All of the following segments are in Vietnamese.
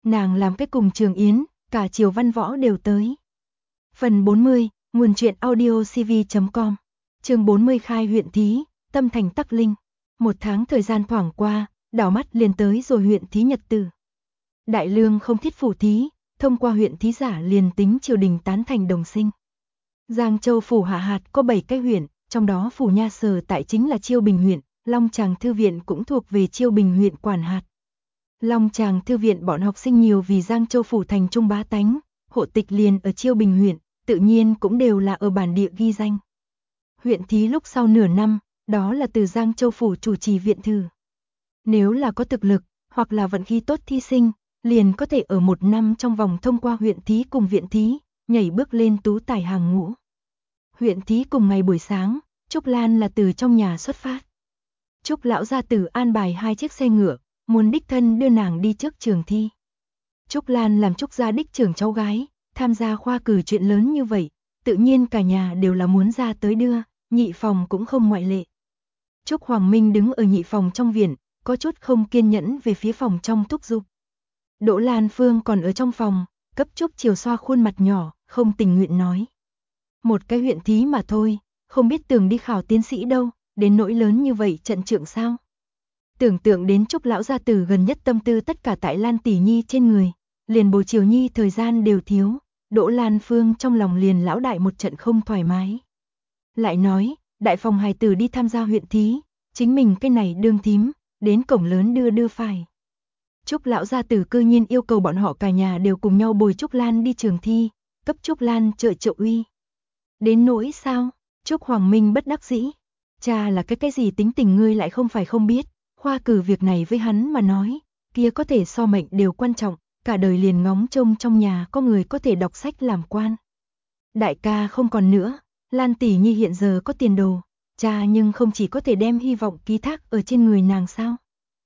Nàng làm cái cùng Trường Yến, cả Triều Văn Võ đều tới. Phần 40, nguồn truyện audiocv.com. Chương 40 khai huyện thí, tâm thành tắc linh. Một tháng thời gian thoảng qua, đảo mắt liền tới rồi huyện thí nhật tử. Đại lương không thiết phủ thí, thông qua huyện thí giả liền tính triều đình tán thành đồng sinh. Giang Châu phủ hạ hạt có 7 cái huyện, trong đó phủ Nha sở tại chính là Chiêu Bình huyện, Long Tràng thư viện cũng thuộc về Chiêu Bình huyện quản hạt. Long Tràng thư viện bọn học sinh nhiều vì Giang Châu phủ thành trung bá tánh, hộ tịch liền ở Chiêu Bình huyện, tự nhiên cũng đều là ở bản địa ghi danh. Huyện thí lúc sau nửa năm, đó là từ Giang Châu phủ chủ trì viện thử. Nếu là có thực lực, hoặc là vận khí tốt thí sinh, liền có thể ở một năm trong vòng thông qua huyện thí cùng viện thí, nhảy bước lên tú tài hàng ngũ. Huyện thí cùng ngày buổi sáng, Trúc Lan là từ trong nhà xuất phát. Trúc lão gia tử an bài 2 chiếc xe ngựa, muốn đích thân đưa nàng đi trước trường thi. Trúc Lan làm Trúc gia đích trưởng cháu gái, tham gia khoa cử chuyện lớn như vậy, tự nhiên cả nhà đều là muốn ra tới đưa, nhị phòng cũng không ngoại lệ. Trúc Hoàng Minh đứng ở nhị phòng trong viện, có chút không kiên nhẫn về phía phòng trong thúc giục. Đỗ Lan Phương còn ở trong phòng, cấp Trúc Chiều xoa khuôn mặt nhỏ, không tình nguyện nói. Một cái huyện thí mà thôi, không biết tưởng đi khảo tiến sĩ đâu, đến nỗi lớn như vậy trận trượng sao. Tưởng tượng đến Trúc lão gia tử gần nhất tâm tư tất cả tại Lan tỷ nhi trên người, liền bồi chiều nhi thời gian đều thiếu, Đỗ Lan Phương trong lòng liền lão đại một trận không thoải mái. Lại nói, đại phòng hài tử đi tham gia huyện thí, chính mình cái này đương thím, đến cổng lớn đưa phải. Trúc lão gia tử cư nhiên yêu cầu bọn họ cả nhà đều cùng nhau bồi Trúc Lan đi trường thi, cấp Trúc Lan trợ uy. Đến nỗi sao? Trúc Hoàng Minh bất đắc dĩ. Cha là cái gì tính tình ngươi lại không phải không biết, khoa cử việc này với hắn mà nói, kia có thể so mệnh đều quan trọng, cả đời liền ngóng trông trong nhà có người có thể đọc sách làm quan. Đại ca không còn nữa, Lan tỷ nhi hiện giờ có tiền đồ, cha nhưng không chỉ có thể đem hy vọng ký thác ở trên người nàng sao.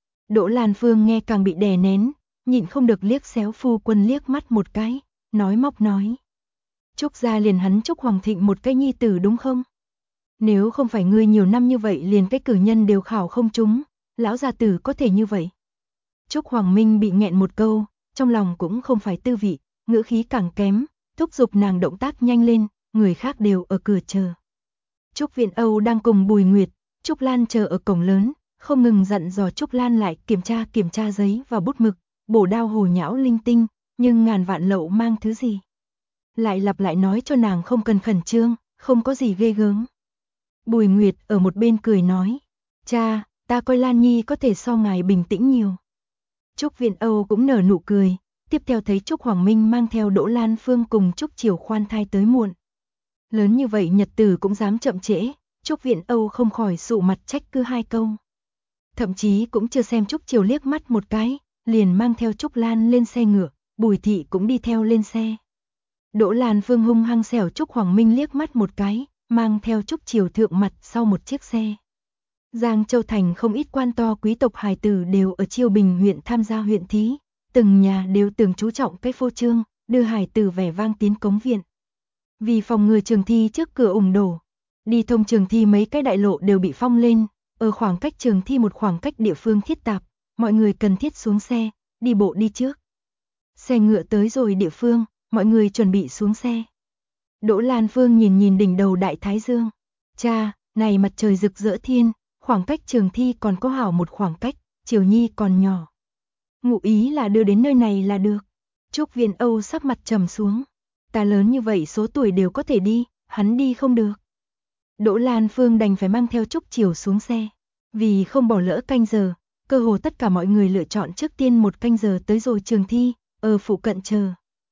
Đỗ Lan Phương nghe càng bị đè nén, nhịn không được liếc xéo phu quân liếc mắt một cái, nói móc nói. Trúc gia liền hắn Trúc Hoàng Thịnh một cái nhi tử đúng không? Nếu không phải ngươi nhiều năm như vậy liền cái cử nhân đều khảo không trúng, lão gia tử có thể như vậy. Trúc Hoàng Minh bị nghẹn một câu, trong lòng cũng không phải tư vị, ngữ khí càng kém, thúc giục nàng động tác nhanh lên, người khác đều ở cửa chờ. Trúc Viện Âu đang cùng Bùi Nguyệt, Trúc Lan chờ ở cổng lớn, không ngừng dặn dò Trúc Lan lại kiểm tra giấy và bút mực, bổ đao hồ nhão linh tinh, nhưng ngàn vạn lậu mang thứ gì. Lại lặp lại nói cho nàng không cần khẩn trương, không có gì ghê gớm. Bùi Nguyệt ở một bên cười nói, cha, ta coi Lan Nhi có thể so ngài bình tĩnh nhiều. Trúc Viện Âu cũng nở nụ cười, tiếp theo thấy Trúc Hoàng Minh mang theo Đỗ Lan Phương cùng Trúc Chiều khoan thai tới muộn. Lớn như vậy nhật tử cũng dám chậm trễ, Trúc Viện Âu không khỏi sụ mặt trách cứ 2 câu. Thậm chí cũng chưa xem Trúc Chiều liếc mắt một cái, liền mang theo Trúc Lan lên xe ngựa, Bùi Thị cũng đi theo lên xe. Đỗ Lan Phương hung hăng xẻo Trúc Hoàng Minh liếc mắt một cái, mang theo Trúc Chiều thượng mặt sau một chiếc xe. Giang Châu thành không ít quan to quý tộc hài tử đều ở Chiêu Bình huyện tham gia huyện thí, từng nhà đều tưởng chú trọng cái phô trương, đưa hài tử vẻ vang tiến cống viện. Vì phòng ngừa trường thi trước cửa ủng đổ, đi thông trường thi mấy cái đại lộ đều bị phong lên, ở khoảng cách trường thi một khoảng cách địa phương thiết tạp, mọi người cần thiết xuống xe, đi bộ đi trước. Xe ngựa tới rồi địa phương, mọi người chuẩn bị xuống xe. Đỗ Lan Phương nhìn đỉnh đầu đại thái dương. Cha, này mặt trời rực rỡ thiên, khoảng cách trường thi còn có hảo một khoảng cách, Chiều Nhi còn nhỏ. Ngụ ý là đưa đến nơi này là được. Trúc Viện Âu sắc mặt trầm xuống. Ta lớn như vậy số tuổi đều có thể đi, hắn đi không được. Đỗ Lan Phương đành phải mang theo Trúc Chiều xuống xe. Vì không bỏ lỡ canh giờ, cơ hồ tất cả mọi người lựa chọn trước tiên một canh giờ tới rồi trường thi, ở phụ cận chờ.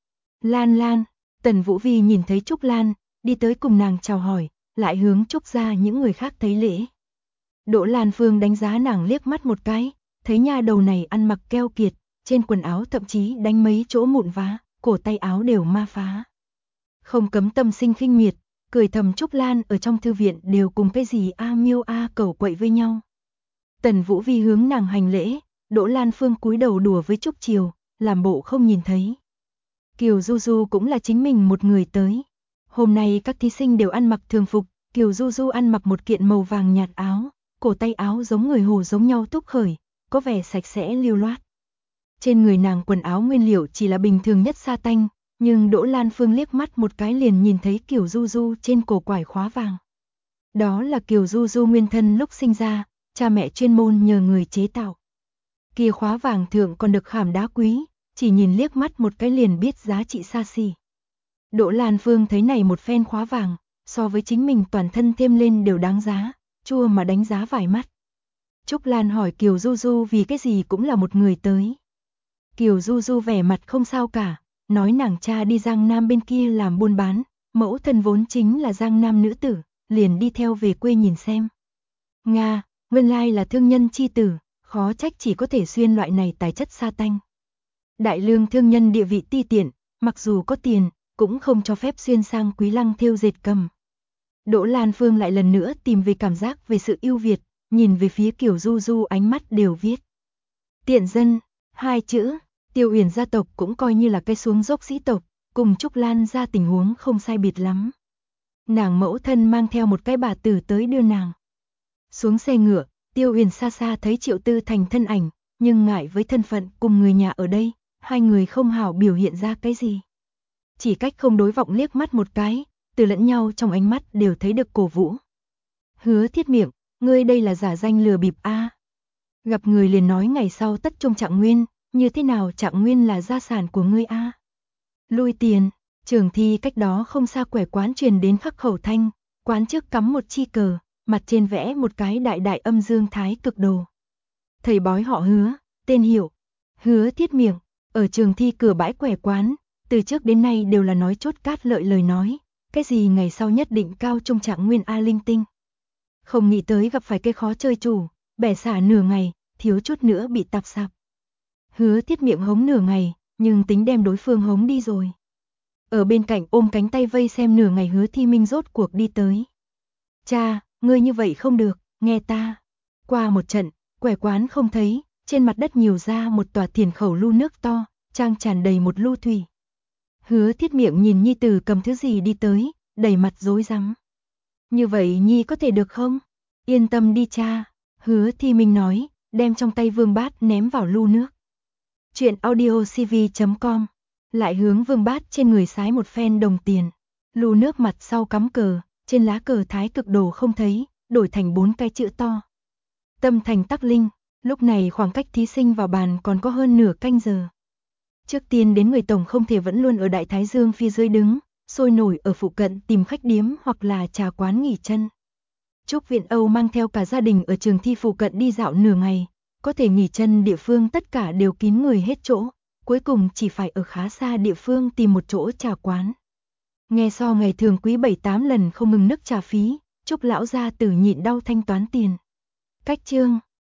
Lan, Tần Vũ Vi nhìn thấy Trúc Lan, đi tới cùng nàng chào hỏi, lại hướng Trúc ra những người khác thấy lễ. Đỗ Lan Phương đánh giá nàng liếc mắt một cái, thấy nha đầu này ăn mặc keo kiệt, trên quần áo thậm chí đánh mấy chỗ mụn vá, cổ tay áo đều ma phá. Không cấm tâm sinh khinh miệt, cười thầm Trúc Lan ở trong thư viện đều cùng cái gì miêu cẩu quậy với nhau. Tần Vũ Vi hướng nàng hành lễ, Đỗ Lan Phương cúi đầu đùa với Trúc Chiều, làm bộ không nhìn thấy. Kiều Du Du cũng là chính mình một người tới. Hôm nay các thí sinh đều ăn mặc thường phục, Kiều Du Du ăn mặc một kiện màu vàng nhạt áo, cổ tay áo giống người Hồ giống nhau túc khởi, có vẻ sạch sẽ lưu loát. Trên người nàng quần áo nguyên liệu chỉ là bình thường nhất sa tanh, nhưng Đỗ Lan Phương liếc mắt một cái liền nhìn thấy Kiều Du Du trên cổ quải khóa vàng. Đó là Kiều Du Du nguyên thân lúc sinh ra, cha mẹ chuyên môn nhờ người chế tạo. Kia khóa vàng thượng còn được khảm đá quý, chỉ nhìn liếc mắt một cái liền biết giá trị xa xỉ. Đỗ Lan Phương thấy này một phen khóa vàng, so với chính mình toàn thân thêm lên đều đáng giá, chua mà đánh giá vài mắt. Trúc Lan hỏi Kiều Du Du vì cái gì cũng là một người tới. Kiều Du Du vẻ mặt không sao cả, nói nàng cha đi Giang Nam bên kia làm buôn bán, mẫu thân vốn chính là Giang Nam nữ tử, liền đi theo về quê nhìn xem. Nga, nguyên lai là thương nhân chi tử, khó trách chỉ có thể xuyên loại này tài chất sa tanh. Đại lương thương nhân địa vị ti tiện, mặc dù có tiền, cũng không cho phép xuyên sang quý lăng thêu dệt cầm. Đỗ Lan Phương lại lần nữa tìm về cảm giác về sự ưu việt, nhìn về phía Kiều Du Du ánh mắt đều viết. Tiện dân, hai chữ, Tiêu Uyển gia tộc cũng coi như là cái xuống dốc sĩ tộc, cùng Trúc Lan ra tình huống không sai biệt lắm. Nàng mẫu thân mang theo một cái bà tử tới đưa nàng. Xuống xe ngựa, Tiêu Uyển xa xa thấy Triệu Tư Thành thân ảnh, nhưng ngại với thân phận cùng người nhà ở đây, hai người không hảo biểu hiện ra cái gì. Chỉ cách không đối vọng liếc mắt một cái, từ lẫn nhau trong ánh mắt đều thấy được cổ vũ. Hứa Thiết miệng, ngươi đây là giả danh lừa bịp a. Gặp người liền nói ngày sau tất trông Trạng Nguyên, như thế nào Trạng Nguyên là gia sản của ngươi a? Lui tiền, Trường Thi cách đó không xa quẻ quán truyền đến khắc khẩu thanh, quán trước cắm một chi cờ, mặt trên vẽ một cái đại đại âm dương thái cực đồ. Thầy bói họ Hứa, tên hiệu Hứa Thiết miệng, ở Trường Thi cửa bãi quẻ quán, từ trước đến nay đều là nói chốt cát lợi lời nói, cái gì ngày sau nhất định cao trông Trạng Nguyên a linh tinh. Không nghĩ tới gặp phải cái khó chơi chủ, bẻ xả nửa ngày, thiếu chút nữa bị tạp sạp. Hứa Thiết miệng hống nửa ngày, nhưng tính đem đối phương hống đi rồi. Ở bên cạnh ôm cánh tay vây xem nửa ngày Hứa Thi Minh rốt cuộc đi tới. Cha, ngươi như vậy không được, nghe ta. Qua một trận, quẻ quán không thấy, trên mặt đất nhiều ra một tòa thiền khẩu lu nước to, trang tràn đầy một lu thủy. Hứa Thiết miệng nhìn nhi tử cầm thứ gì đi tới, đầy mặt rối rắm. Như vậy nhi có thể được không? Yên tâm đi cha, Hứa Thi Minh nói, đem trong tay vương bát ném vào lu nước. Chuyện audiocv.com, lại hướng vương bát trên người sái một phen đồng tiền. Lu nước mặt sau cắm cờ, trên lá cờ thái cực đồ không thấy, đổi thành 4 cái chữ to. Tâm thành Tắc Linh, lúc này khoảng cách thí sinh vào bàn còn có hơn nửa canh giờ. Trước tiên đến người tổng không thể vẫn luôn ở Đại Thái Dương phía dưới đứng, sôi nổi ở phụ cận tìm khách điếm hoặc là trà quán nghỉ chân. Trúc Viện Âu mang theo cả gia đình ở Trường Thi phụ cận đi dạo nửa ngày, có thể nghỉ chân địa phương tất cả đều kín người hết chỗ, cuối cùng chỉ phải ở khá xa địa phương tìm một chỗ trà quán. Nghe so ngày thường quý 7-8 lần không ngừng nức trà phí, Trúc lão gia tử nhịn đau thanh toán tiền. Cách chương